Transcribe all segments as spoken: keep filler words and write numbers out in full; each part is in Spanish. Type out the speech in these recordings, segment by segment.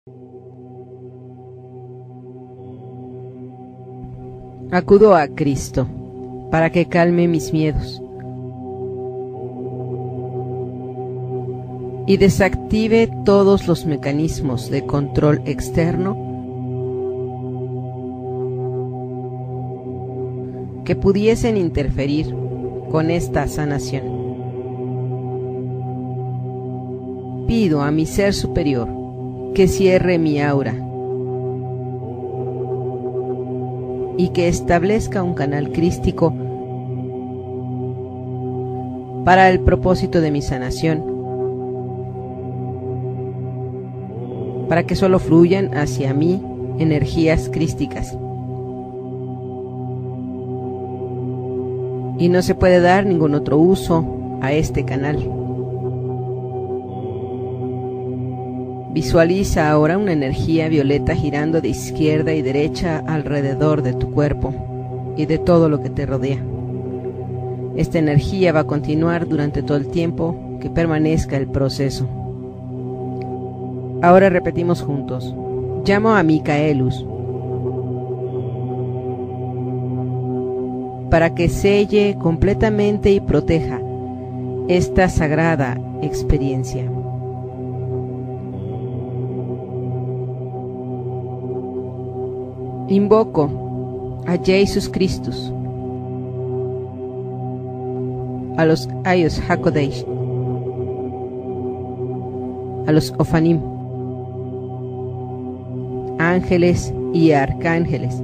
Acudo a Cristo para que calme mis miedos y desactive todos los mecanismos de control externo que pudiesen interferir con esta sanación. Pido a mi ser superior que cierre mi aura y que establezca un canal crístico para el propósito de mi sanación, para que solo fluyan hacia mí energías crísticas. Y no se puede dar ningún otro uso a este canal. Visualiza ahora una energía violeta girando de izquierda y derecha alrededor de tu cuerpo y de todo lo que te rodea. Esta energía va a continuar durante todo el tiempo que permanezca el proceso. Ahora repetimos juntos. Llamo a Micaelus para que selle completamente y proteja esta sagrada experiencia. Invoco a Jesus Christus, a los Ayos HaKodesh, a los Ofanim, ángeles y arcángeles,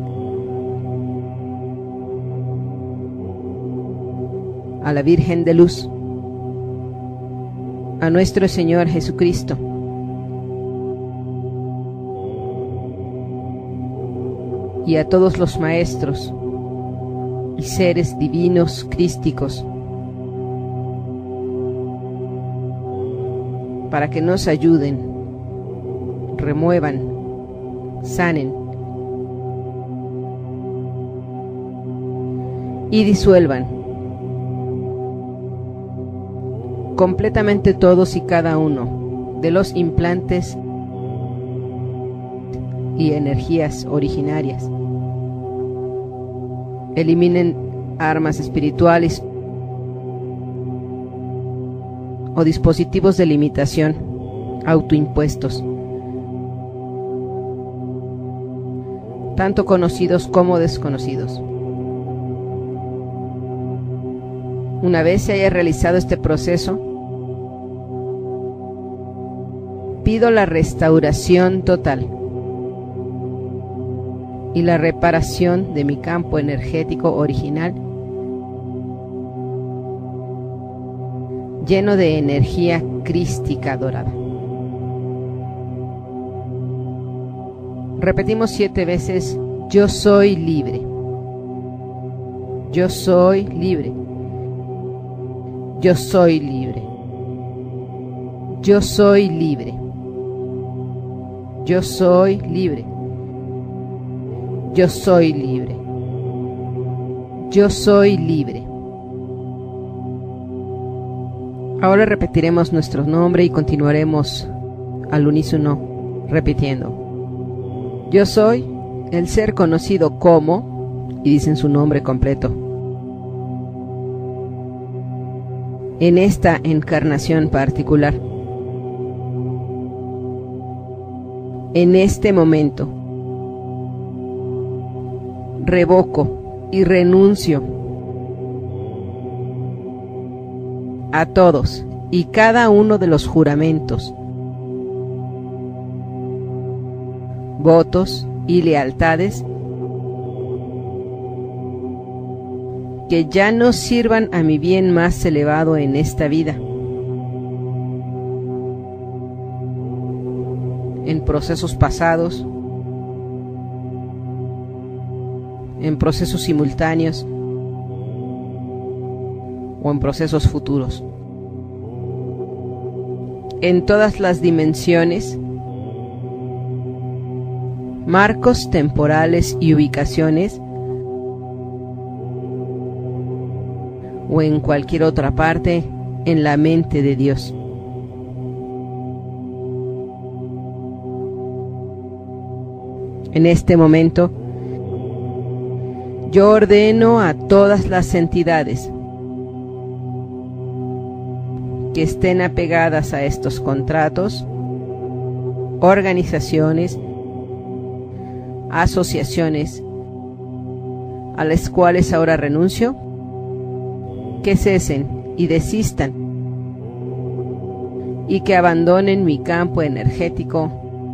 a la Virgen de Luz, a nuestro Señor Jesucristo, y a todos los maestros y seres divinos crísticos, para que nos ayuden, remuevan, sanen y disuelvan completamente todos y cada uno de los implantes y energías originarias. Eliminen armas espirituales o dispositivos de limitación autoimpuestos, tanto conocidos como desconocidos. Una vez se haya realizado este proceso, pido la restauración total y la reparación de mi campo energético original, lleno de energía crística dorada. Repetimos siete veces: yo soy libre, yo soy libre, yo soy libre, yo soy libre, yo soy libre, yo soy libre, yo soy libre. Ahora repetiremos nuestro nombre y continuaremos al unísono repitiendo. Yo soy el ser conocido como, y dicen su nombre completo, en esta encarnación particular, en este momento. Revoco y renuncio a todos y cada uno de los juramentos, votos y lealtades que ya no sirvan a mi bien más elevado en esta vida, en procesos pasados, en procesos simultáneos o en procesos futuros, en todas las dimensiones, marcos temporales y ubicaciones, o en cualquier otra parte en la mente de Dios. En este momento, yo ordeno a todas las entidades que estén apegadas a estos contratos, organizaciones, asociaciones, a las cuales ahora renuncio, que cesen y desistan y que abandonen mi campo energético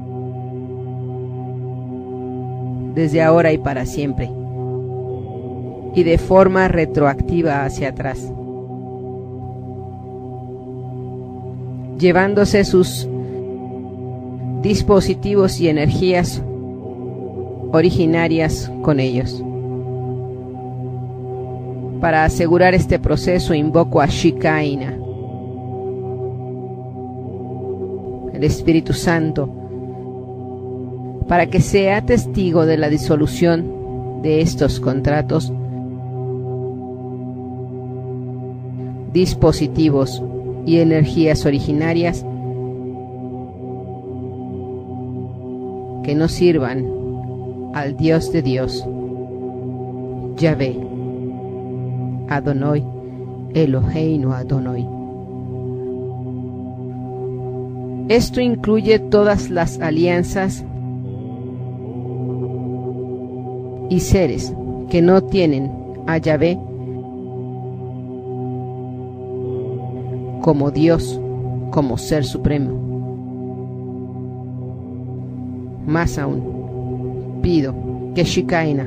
desde ahora y para siempre, y de forma retroactiva hacia atrás, llevándose sus dispositivos y energías originarias con ellos. Para asegurar este proceso invoco a Shekinah, el Espíritu Santo, para que sea testigo de la disolución de estos contratos, dispositivos y energías originarias que no sirvan al Dios de Dios, Yahvé, Adonai, Eloheinu Adonai. Esto incluye todas las alianzas y seres que no tienen a Yahvé como Dios, como Ser Supremo. Más aún, pido que Shekinah,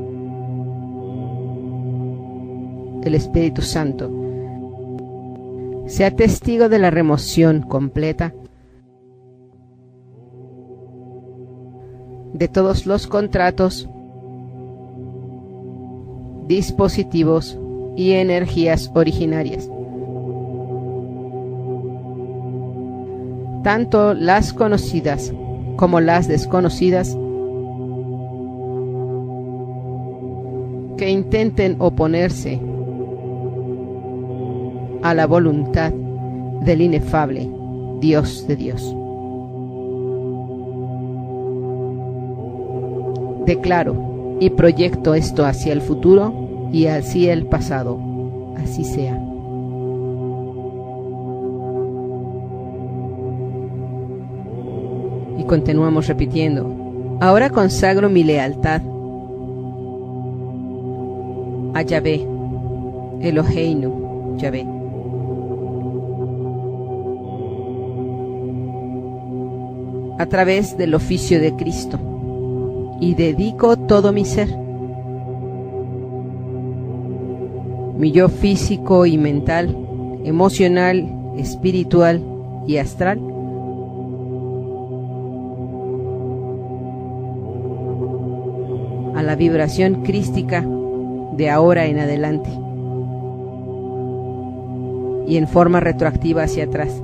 el Espíritu Santo, sea testigo de la remoción completa de todos los contratos, dispositivos y energías originarias, tanto las conocidas como las desconocidas, que intenten oponerse a la voluntad del inefable Dios de Dios. Declaro y proyecto esto hacia el futuro y hacia el pasado. Así sea. Y continuamos repitiendo. Ahora consagro mi lealtad a Yahvé, Eloheinu, Yahvé. A través del oficio de Cristo, y dedico todo mi ser, mi yo físico y mental, emocional, espiritual y astral, a la vibración crística de ahora en adelante y en forma retroactiva hacia atrás.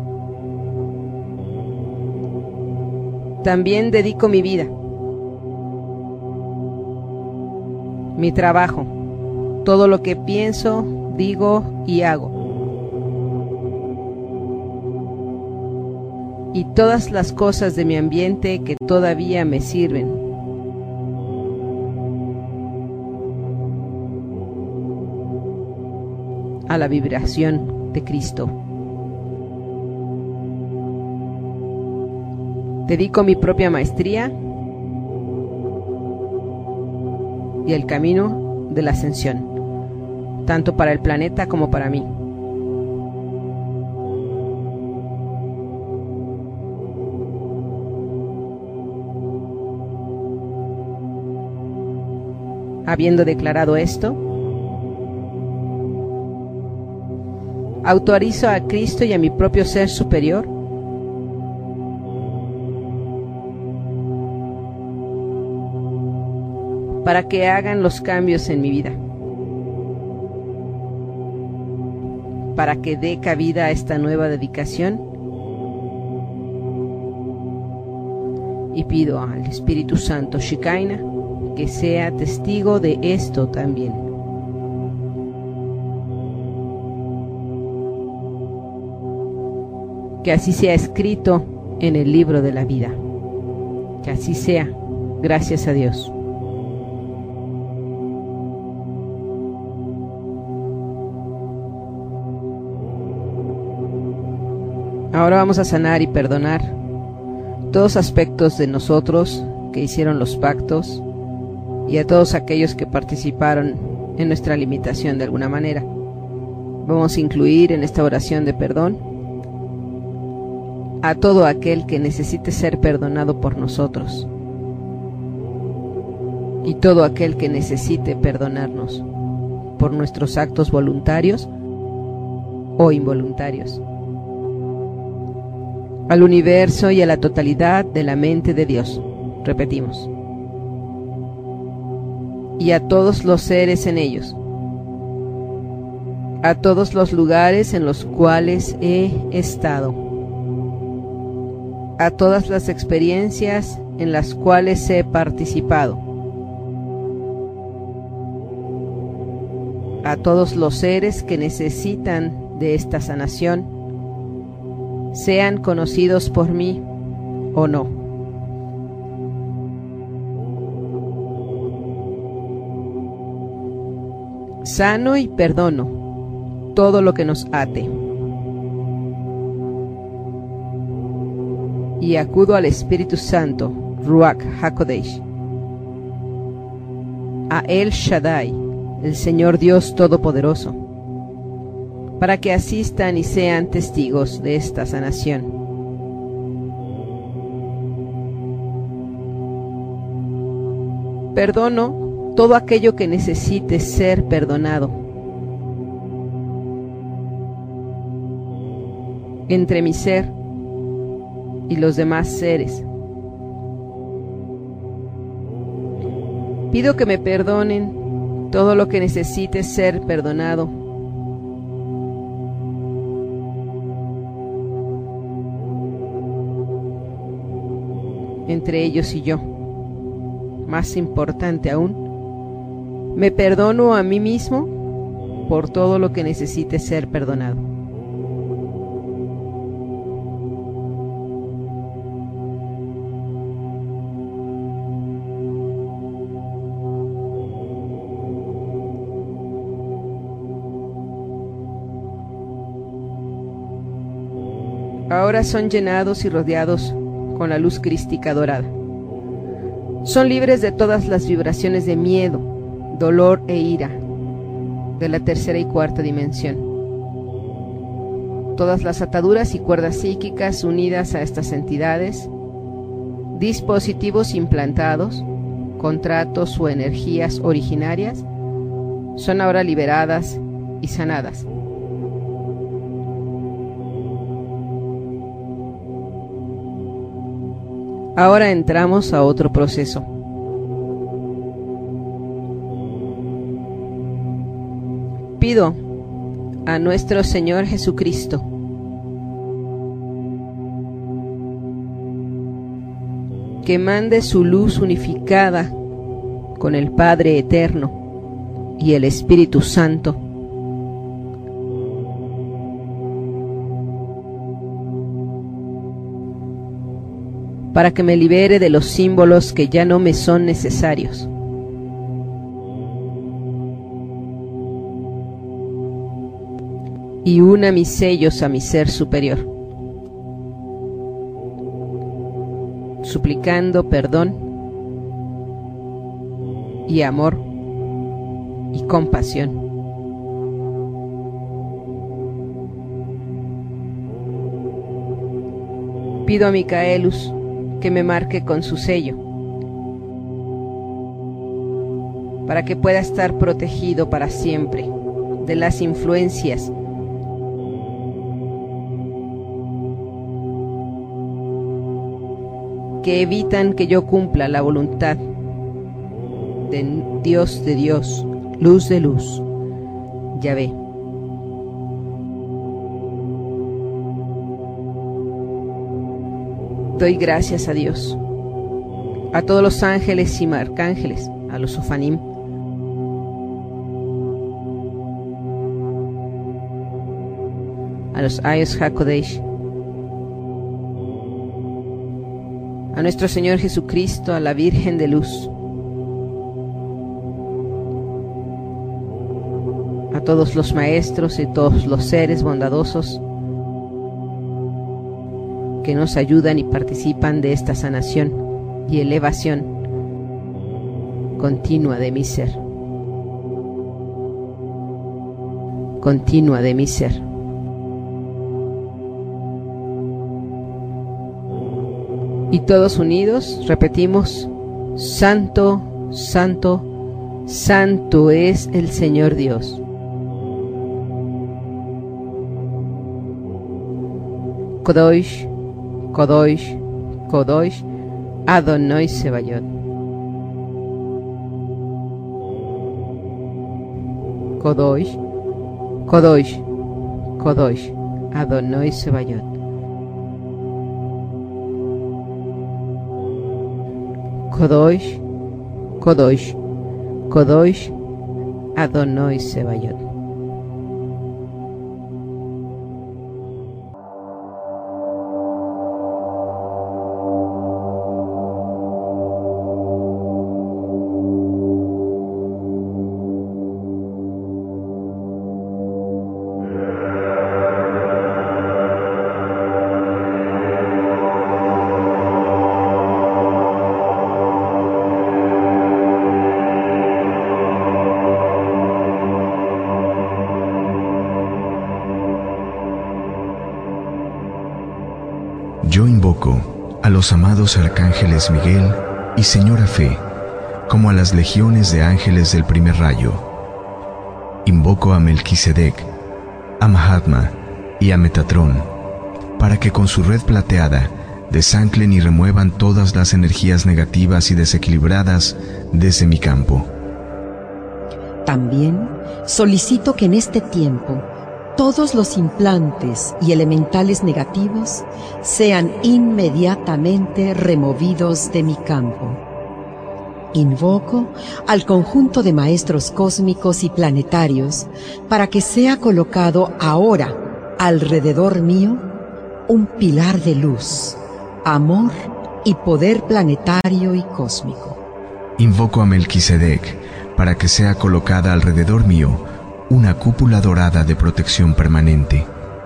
También dedico mi vida, mi trabajo, todo lo que pienso, digo y hago, y todas las cosas de mi ambiente que todavía me sirven, a la vibración de Cristo. Dedico mi propia maestría y el camino de la ascensión, tanto para el planeta como para mí. Habiendo declarado esto, autorizo a Cristo y a mi propio ser superior para que hagan los cambios en mi vida, para que dé cabida a esta nueva dedicación, y pido al Espíritu Santo Shekinah que sea testigo de esto también. Que así sea escrito en el libro de la vida. Que así sea Gracias a Dios. Ahora vamos a sanar y perdonar todos aspectos de nosotros que hicieron los pactos y a todos aquellos que participaron en nuestra limitación de alguna manera. Vamos a incluir en esta oración de perdón a todo aquel que necesite ser perdonado por nosotros y todo aquel que necesite perdonarnos por nuestros actos voluntarios o involuntarios, al universo y a la totalidad de la mente de Dios. Repetimos. Y a todos los seres en ellos, a todos los lugares en los cuales he estado, a todas las experiencias en las cuales he participado, a todos los seres que necesitan de esta sanación, sean conocidos por mí o no. Sano y perdono todo lo que nos ate. Y acudo al Espíritu Santo, Ruach HaKodesh, a El Shaddai, el Señor Dios Todopoderoso, para que asistan y sean testigos de esta sanación. Perdono todo aquello que necesite ser perdonado entre mi ser y los demás seres. Pido que me perdonen todo lo que necesite ser perdonado entre ellos y yo. Más importante aún, me perdono a mí mismo por todo lo que necesite ser perdonado. Ahora son llenados y rodeados con la luz crística dorada. Son libres de todas las vibraciones de miedo, dolor e ira de la tercera y cuarta dimensión. Todas las ataduras y cuerdas psíquicas unidas a estas entidades, dispositivos implantados, contratos o energías originarias, son ahora liberadas y sanadas. Ahora entramos a otro proceso. Pido a nuestro Señor Jesucristo que mande su luz unificada con el Padre Eterno y el Espíritu Santo para que me libere de los símbolos que ya no me son necesarios. Y una mis sellos a mi ser superior, suplicando perdón y amor y compasión. Pido a Micaelus que me marque con su sello, para que pueda estar protegido para siempre de las influencias que evitan que yo cumpla la voluntad de Dios de Dios, luz de luz, Yahvé. Doy gracias a Dios, a todos los ángeles y arcángeles, a los Sofanim, a los Ayos HaKodesh, a nuestro Señor Jesucristo, a la Virgen de Luz, a todos los maestros y todos los seres bondadosos que nos ayudan y participan de esta sanación y elevación continua de mi ser, continua de mi ser. Y todos unidos repetimos: Santo, Santo, Santo es el Señor Dios. Kodosh, Kodosh, Kodosh, Adonai Sebayot. Kodosh, Kodosh, Kodosh, Adonai Sebayot. Kodosh, Kodosh, Kodosh, Adonai Sebayot. Yo invoco a los amados arcángeles Miguel y Señora Fe, como a las legiones de ángeles del primer rayo. Invoco a Melquisedec, a Mahatma y a Metatrón, para que con su red plateada desanclen y remuevan todas las energías negativas y desequilibradas desde mi campo. También solicito que en este tiempo todos los implantes y elementales negativos sean inmediatamente removidos de mi campo. Invoco al conjunto de maestros cósmicos y planetarios para que sea colocado ahora alrededor mío un pilar de luz, amor y poder planetario y cósmico. Invoco a Melquisedec para que sea colocada alrededor mío una cúpula dorada de protección permanente.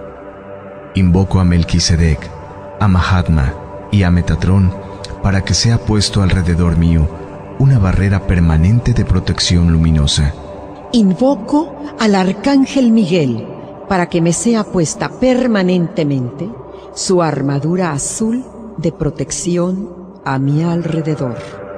Invoco a Melquisedec, a Mahatma y a Metatrón para que sea puesto alrededor mío una barrera permanente de protección luminosa. Invoco al Arcángel Miguel para que me sea puesta permanentemente su armadura azul de protección a mi alrededor.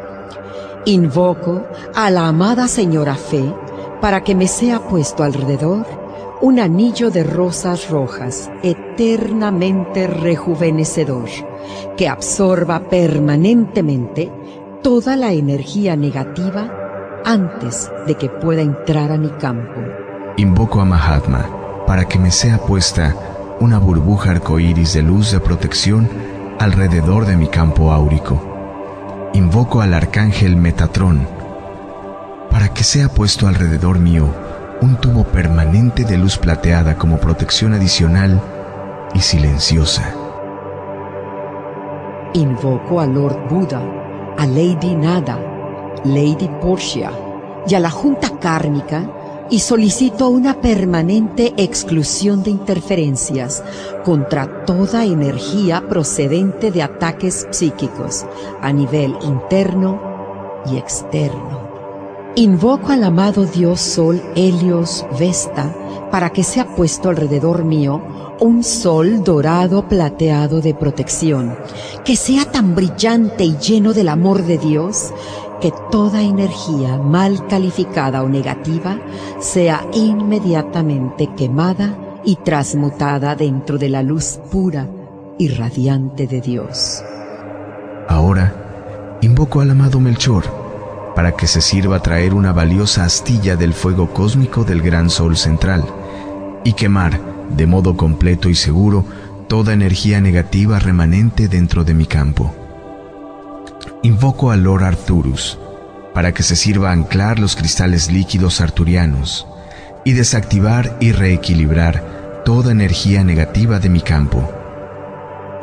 Invoco a la amada Señora Fe para que me sea puesto alrededor un anillo de rosas rojas eternamente rejuvenecedor, que absorba permanentemente toda la energía negativa antes de que pueda entrar a mi campo. Invoco a Mahatma para que me sea puesta una burbuja arcoíris de luz de protección alrededor de mi campo áurico. Invoco al Arcángel Metatrón para que sea puesto alrededor mío un tubo permanente de luz plateada como protección adicional y silenciosa. Invoco a Lord Buda, a Lady Nada, Lady Portia y a la Junta Kármica y solicito una permanente exclusión de interferencias contra toda energía procedente de ataques psíquicos a nivel interno y externo. Invoco al amado Dios Sol Helios Vesta para que sea puesto alrededor mío un sol dorado plateado de protección, que sea tan brillante y lleno del amor de Dios que toda energía mal calificada o negativa sea inmediatamente quemada y transmutada dentro de la luz pura y radiante de Dios. Ahora invoco al amado Melchor para que se sirva traer una valiosa astilla del fuego cósmico del gran sol central y quemar de modo completo y seguro toda energía negativa remanente dentro de mi campo. Invoco a Lord Arturus para que se sirva anclar los cristales líquidos arturianos y desactivar y reequilibrar toda energía negativa de mi campo.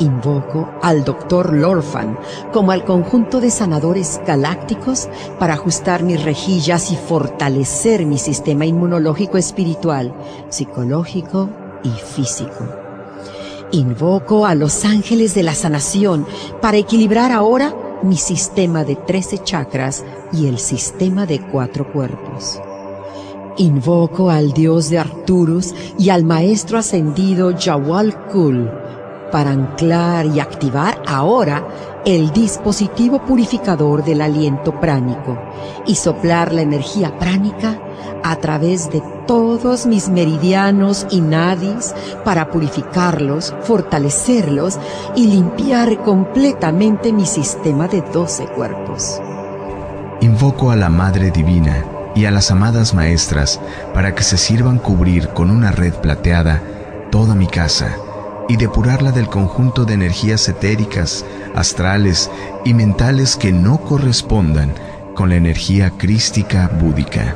Invoco al doctor Lorfan como al conjunto de sanadores galácticos para ajustar mis rejillas y fortalecer mi sistema inmunológico espiritual, psicológico y físico. Invoco a los ángeles de la sanación para equilibrar ahora mi sistema de trece chakras y el sistema de cuatro cuerpos. Invoco al dios de Arcturus y al maestro ascendido Jawal Kul para anclar y activar ahora el dispositivo purificador del aliento pránico y soplar la energía pránica a través de todos mis meridianos y nadis para purificarlos, fortalecerlos y limpiar completamente mi sistema de doce cuerpos. Invoco a la Madre Divina y a las amadas maestras para que se sirvan cubrir con una red plateada toda mi casa y depurarla del conjunto de energías etéricas, astrales y mentales que no correspondan con la energía crística búdica.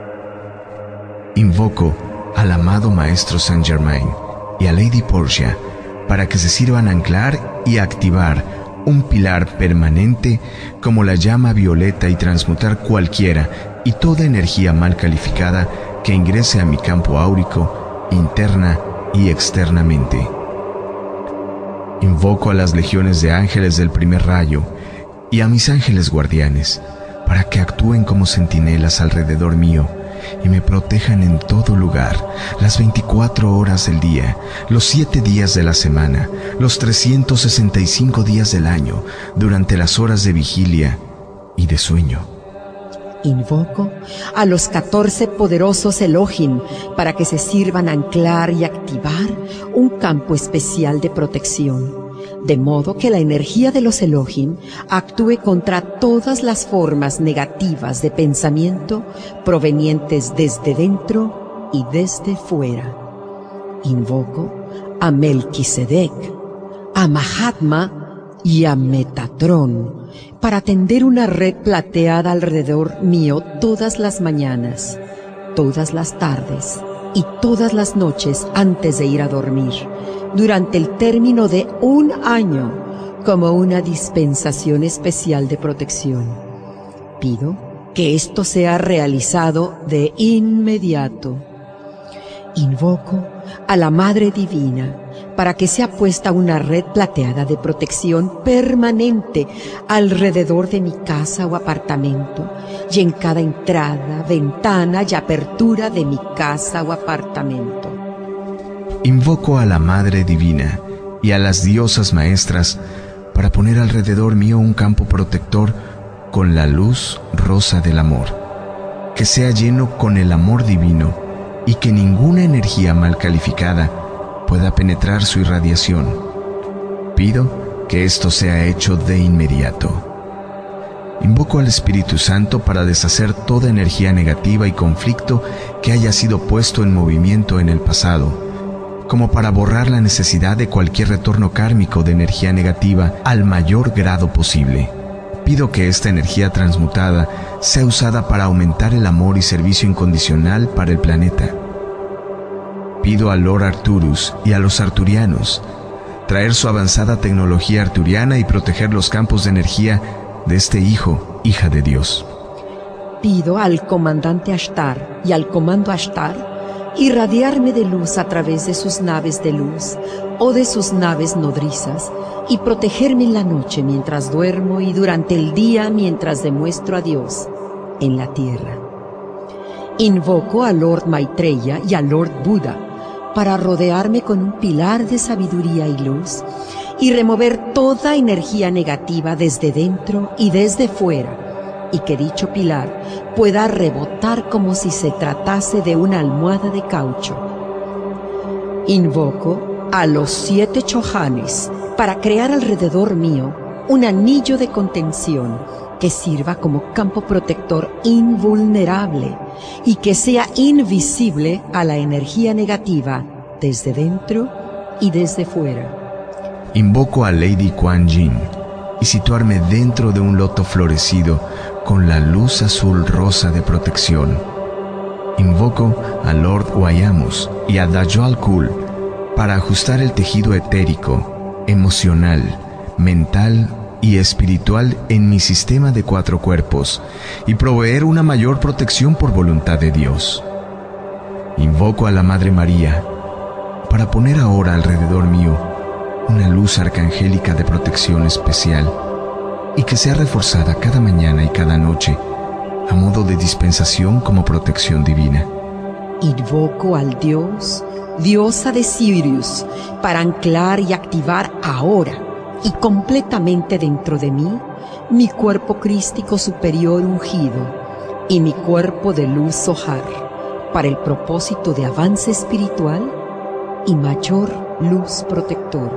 Invoco al amado Maestro Saint Germain y a Lady Portia para que se sirvan anclar y activar un pilar permanente como la llama violeta y transmutar cualquiera y toda energía mal calificada que ingrese a mi campo áurico, interna y externamente. Invoco a las legiones de ángeles del primer rayo y a mis ángeles guardianes para que actúen como centinelas alrededor mío y me protejan en todo lugar, las veinticuatro horas del día, los siete días de la semana, los trescientos sesenta y cinco días del año, durante las horas de vigilia y de sueño. Invoco a los catorce poderosos Elohim para que se sirvan anclar y activar un campo especial de protección, de modo que la energía de los Elohim actúe contra todas las formas negativas de pensamiento provenientes desde dentro y desde fuera. Invoco a Melquisedec, a Mahatma y a Metatron para tender una red plateada alrededor mío todas las mañanas, todas las tardes y todas las noches antes de ir a dormir, durante el término de un año, como una dispensación especial de protección. Pido que esto sea realizado de inmediato. Invoco a la Madre Divina para que sea puesta una red plateada de protección permanente alrededor de mi casa o apartamento y en cada entrada, ventana y apertura de mi casa o apartamento. Invoco a la Madre Divina y a las diosas maestras para poner alrededor mío un campo protector con la luz rosa del amor, que sea lleno con el amor divino y que ninguna energía mal calificada pueda penetrar su irradiación. Pido que esto sea hecho de inmediato. Invoco al Espíritu Santo para deshacer toda energía negativa y conflicto que haya sido puesto en movimiento en el pasado, como para borrar la necesidad de cualquier retorno kármico de energía negativa al mayor grado posible. Pido que esta energía transmutada sea usada para aumentar el amor y servicio incondicional para el planeta. Pido a Lord Arcturus y a los arturianos traer su avanzada tecnología arturiana y proteger los campos de energía de este hijo, hija de Dios. Pido al comandante Ashtar y al comando Ashtar irradiarme de luz a través de sus naves de luz o de sus naves nodrizas y protegerme en la noche mientras duermo y durante el día mientras demuestro a Dios en la tierra. Invoco a Lord Maitreya y a Lord Buda para rodearme con un pilar de sabiduría y luz y remover toda energía negativa desde dentro y desde fuera, y que dicho pilar pueda rebotar como si se tratase de una almohada de caucho. Invoco a los siete chohanes para crear alrededor mío un anillo de contención que sirva como campo protector invulnerable y que sea invisible a la energía negativa desde dentro y desde fuera. Invoco a Lady Kuan Yin y situarme dentro de un loto florecido con la luz azul rosa de protección. Invoco a Lord Wayamus y a Dajjal Kul para ajustar el tejido etérico, emocional, mental y espiritual en mi sistema de cuatro cuerpos y proveer una mayor protección por voluntad de Dios. Invoco a la Madre María para poner ahora alrededor mío una luz arcangélica de protección especial y que sea reforzada cada mañana y cada noche a modo de dispensación como protección divina. Invoco al Dios, diosa de Sirius, para anclar y activar ahora y completamente dentro de mí mi cuerpo crístico superior ungido y mi cuerpo de luz Zohar, para el propósito de avance espiritual y mayor luz protectora.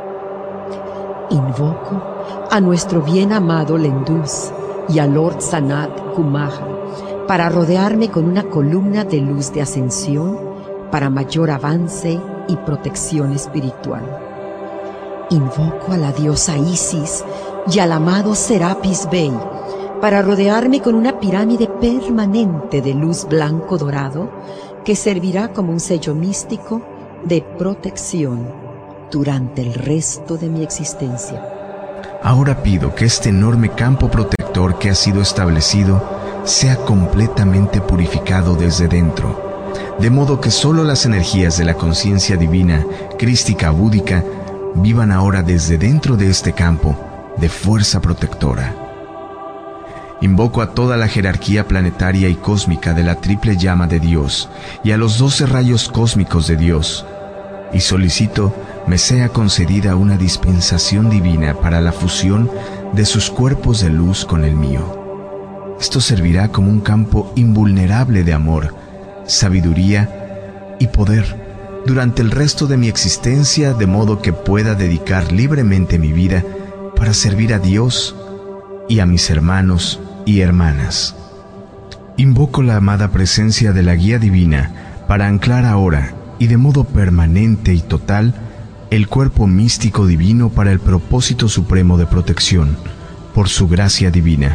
Invoco a nuestro bien amado Lenduz y a Lord Sanat Kumara para rodearme con una columna de luz de ascensión para mayor avance y protección espiritual. Invoco a la diosa Isis y al amado Serapis Bey para rodearme con una pirámide permanente de luz blanco dorado que servirá como un sello místico de protección durante el resto de mi existencia. Ahora pido que este enorme campo protector que ha sido establecido sea completamente purificado desde dentro, de modo que solo las energías de la conciencia divina, crística búdica, vivan ahora desde dentro de este campo de fuerza protectora. Invoco a toda la jerarquía planetaria y cósmica de la triple llama de Dios y a los doce rayos cósmicos de Dios, y solicito me sea concedida una dispensación divina para la fusión de sus cuerpos de luz con el mío. Esto servirá como un campo invulnerable de amor, sabiduría y poder durante el resto de mi existencia, de modo que pueda dedicar libremente mi vida para servir a Dios y a mis hermanos y hermanas. Invoco la amada presencia de la guía divina para anclar ahora y de modo permanente y total el cuerpo místico divino para el propósito supremo de protección, por su gracia divina.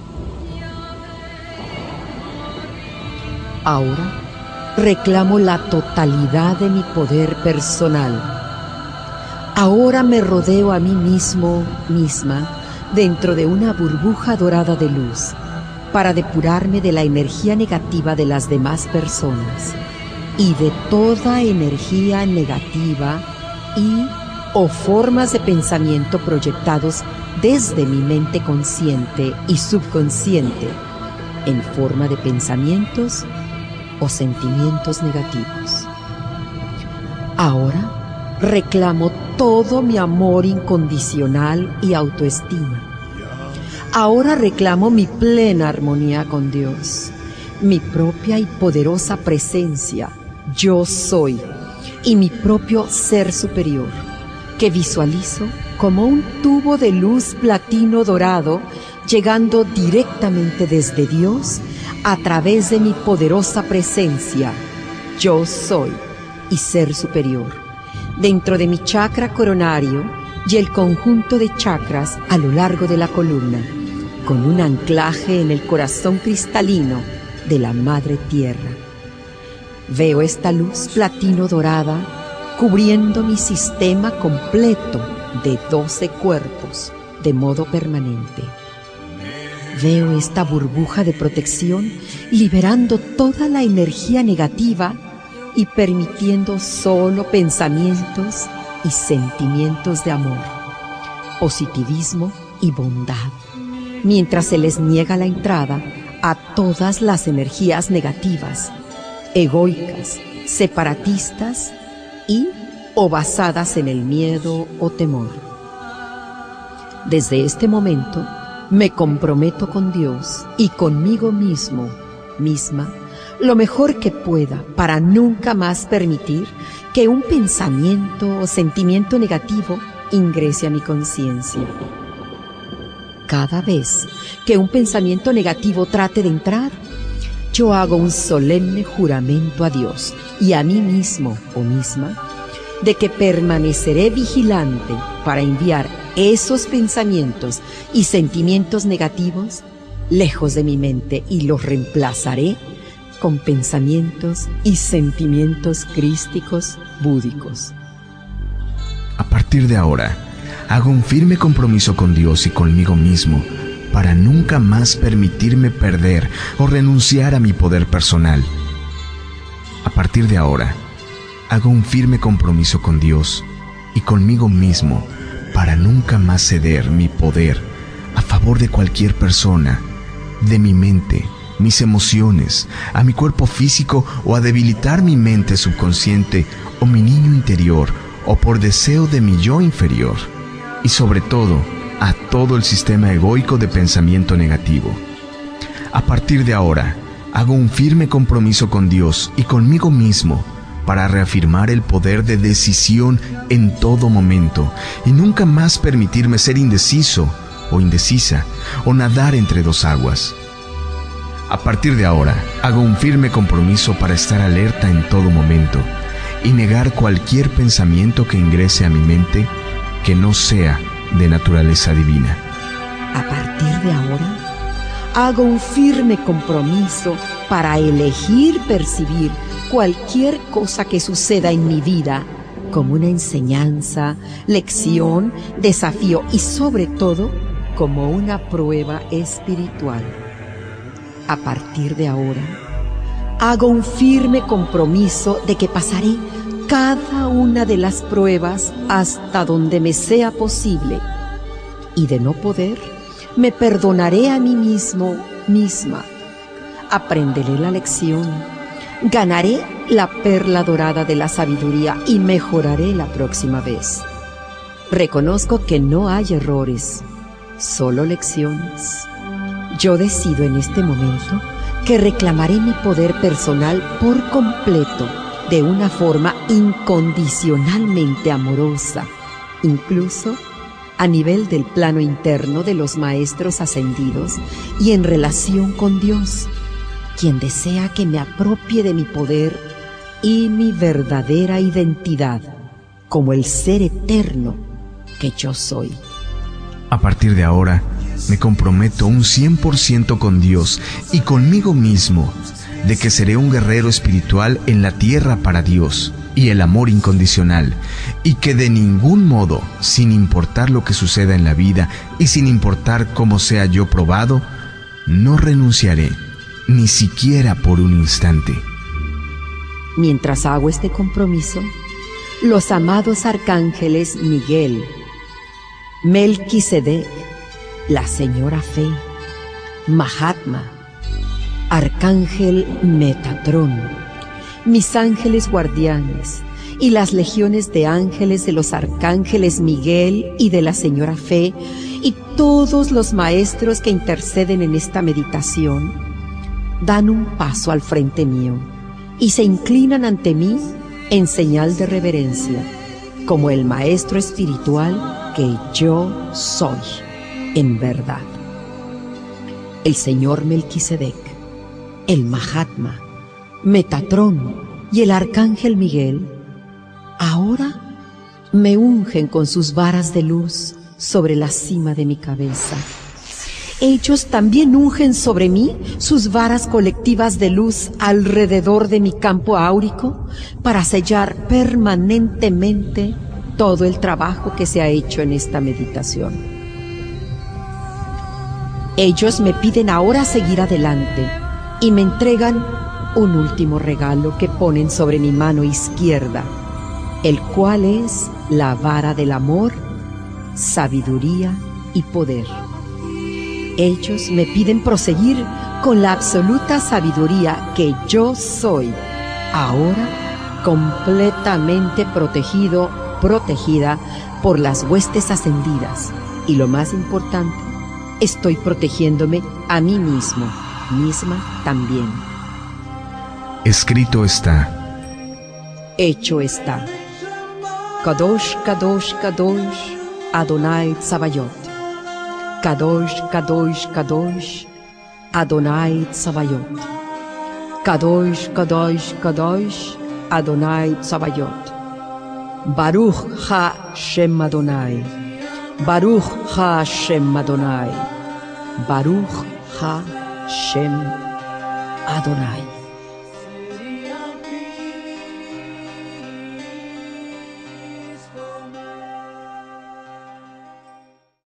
Ahora reclamo la totalidad de mi poder personal. Ahora me rodeo a mí mismo, misma, dentro de una burbuja dorada de luz, para depurarme de la energía negativa de las demás personas y de toda energía negativa y o formas de pensamiento proyectados desde mi mente consciente y subconsciente en forma de pensamientos o sentimientos negativos. Ahora reclamo todo mi amor incondicional y autoestima. Ahora reclamo mi plena armonía con Dios, mi propia y poderosa presencia, yo soy, y mi propio ser superior, que visualizo como un tubo de luz platino dorado llegando directamente desde Dios a través de mi poderosa presencia, yo soy, y ser superior, dentro de mi chakra coronario y el conjunto de chakras a lo largo de la columna, con un anclaje en el corazón cristalino de la Madre Tierra. Veo esta luz platino dorada cubriendo mi sistema completo de doce cuerpos de modo permanente. Veo esta burbuja de protección liberando toda la energía negativa y permitiendo solo pensamientos y sentimientos de amor, positivismo y bondad, mientras se les niega la entrada a todas las energías negativas, egoicas, separatistas y o basadas en el miedo o temor. Desde este momento me comprometo con Dios y conmigo mismo, misma, lo mejor que pueda para nunca más permitir que un pensamiento o sentimiento negativo ingrese a mi conciencia. Cada vez que un pensamiento negativo trate de entrar, yo hago un solemne juramento a Dios y a mí mismo o misma de que permaneceré vigilante para enviar esos pensamientos y sentimientos negativos lejos de mi mente y los reemplazaré con pensamientos y sentimientos crísticos búdicos. A partir de ahora, hago un firme compromiso con Dios y conmigo mismo para nunca más permitirme perder o renunciar a mi poder personal. A partir de ahora, hago un firme compromiso con Dios y conmigo mismo para nunca más ceder mi poder a favor de cualquier persona, de mi mente, mis emociones, a mi cuerpo físico o a debilitar mi mente subconsciente o mi niño interior o por deseo de mi yo inferior. Y sobre todo, a todo el sistema egoico de pensamiento negativo. A partir de ahora, hago un firme compromiso con Dios y conmigo mismo para reafirmar el poder de decisión en todo momento y nunca más permitirme ser indeciso o indecisa o nadar entre dos aguas. A partir de ahora, hago un firme compromiso para estar alerta en todo momento y negar cualquier pensamiento que ingrese a mi mente que no sea de naturaleza divina. A partir de ahora, hago un firme compromiso para elegir percibir cualquier cosa que suceda en mi vida como una enseñanza, lección, desafío y sobre todo como una prueba espiritual. A partir de ahora, hago un firme compromiso de que pasaré cada una de las pruebas hasta donde me sea posible y de no poder, me perdonaré a mí mismo, misma. Aprenderé la lección, ganaré la perla dorada de la sabiduría y mejoraré la próxima vez. Reconozco que no hay errores, solo lecciones. Yo decido en este momento que reclamaré mi poder personal por completo, de una forma incondicionalmente amorosa, incluso a nivel del plano interno de los maestros ascendidos y en relación con Dios, quien desea que me apropie de mi poder y mi verdadera identidad como el ser eterno que yo soy. A partir de ahora, me comprometo un cien por ciento con Dios y conmigo mismo de que seré un guerrero espiritual en la tierra para Dios y el amor incondicional, y que de ningún modo, sin importar lo que suceda en la vida y sin importar cómo sea yo probado, no renunciaré, ni siquiera por un instante. Mientras hago este compromiso, los amados arcángeles Miguel, Melquisedec, la Señora Fe, Mahatma, Arcángel Metatrón, mis ángeles guardianes y las legiones de ángeles de los arcángeles Miguel y de la Señora Fe y todos los maestros que interceden en esta meditación dan un paso al frente mío y se inclinan ante mí en señal de reverencia, como el maestro espiritual que yo soy en verdad. El señor Melquisedec, el Mahatma, Metatrón y el Arcángel Miguel ahora me ungen con sus varas de luz sobre la cima de mi cabeza. Ellos también ungen sobre mí sus varas colectivas de luz alrededor de mi campo áurico para sellar permanentemente todo el trabajo que se ha hecho en esta meditación. Ellos me piden ahora seguir adelante y me entregan un último regalo que ponen sobre mi mano izquierda, el cual es la vara del amor, sabiduría y poder. Ellos me piden proseguir con la absoluta sabiduría que yo soy, ahora completamente protegido, protegida por las huestes ascendidas. Y lo más importante, estoy protegiéndome a mí mismo, misma también. Escrito está. Hecho está. Kadosh, Kadosh, Kadosh, Adonai Tsabayot. Kadosh, Kadosh, Kadosh, Adonai Tsabayot. Kadosh, Kadosh, Kadosh, Adonai Tsabayot. Baruch Ha Shem Adonai. Baruch Ha Shem Adonai. Baruch Ha Shem Adonai.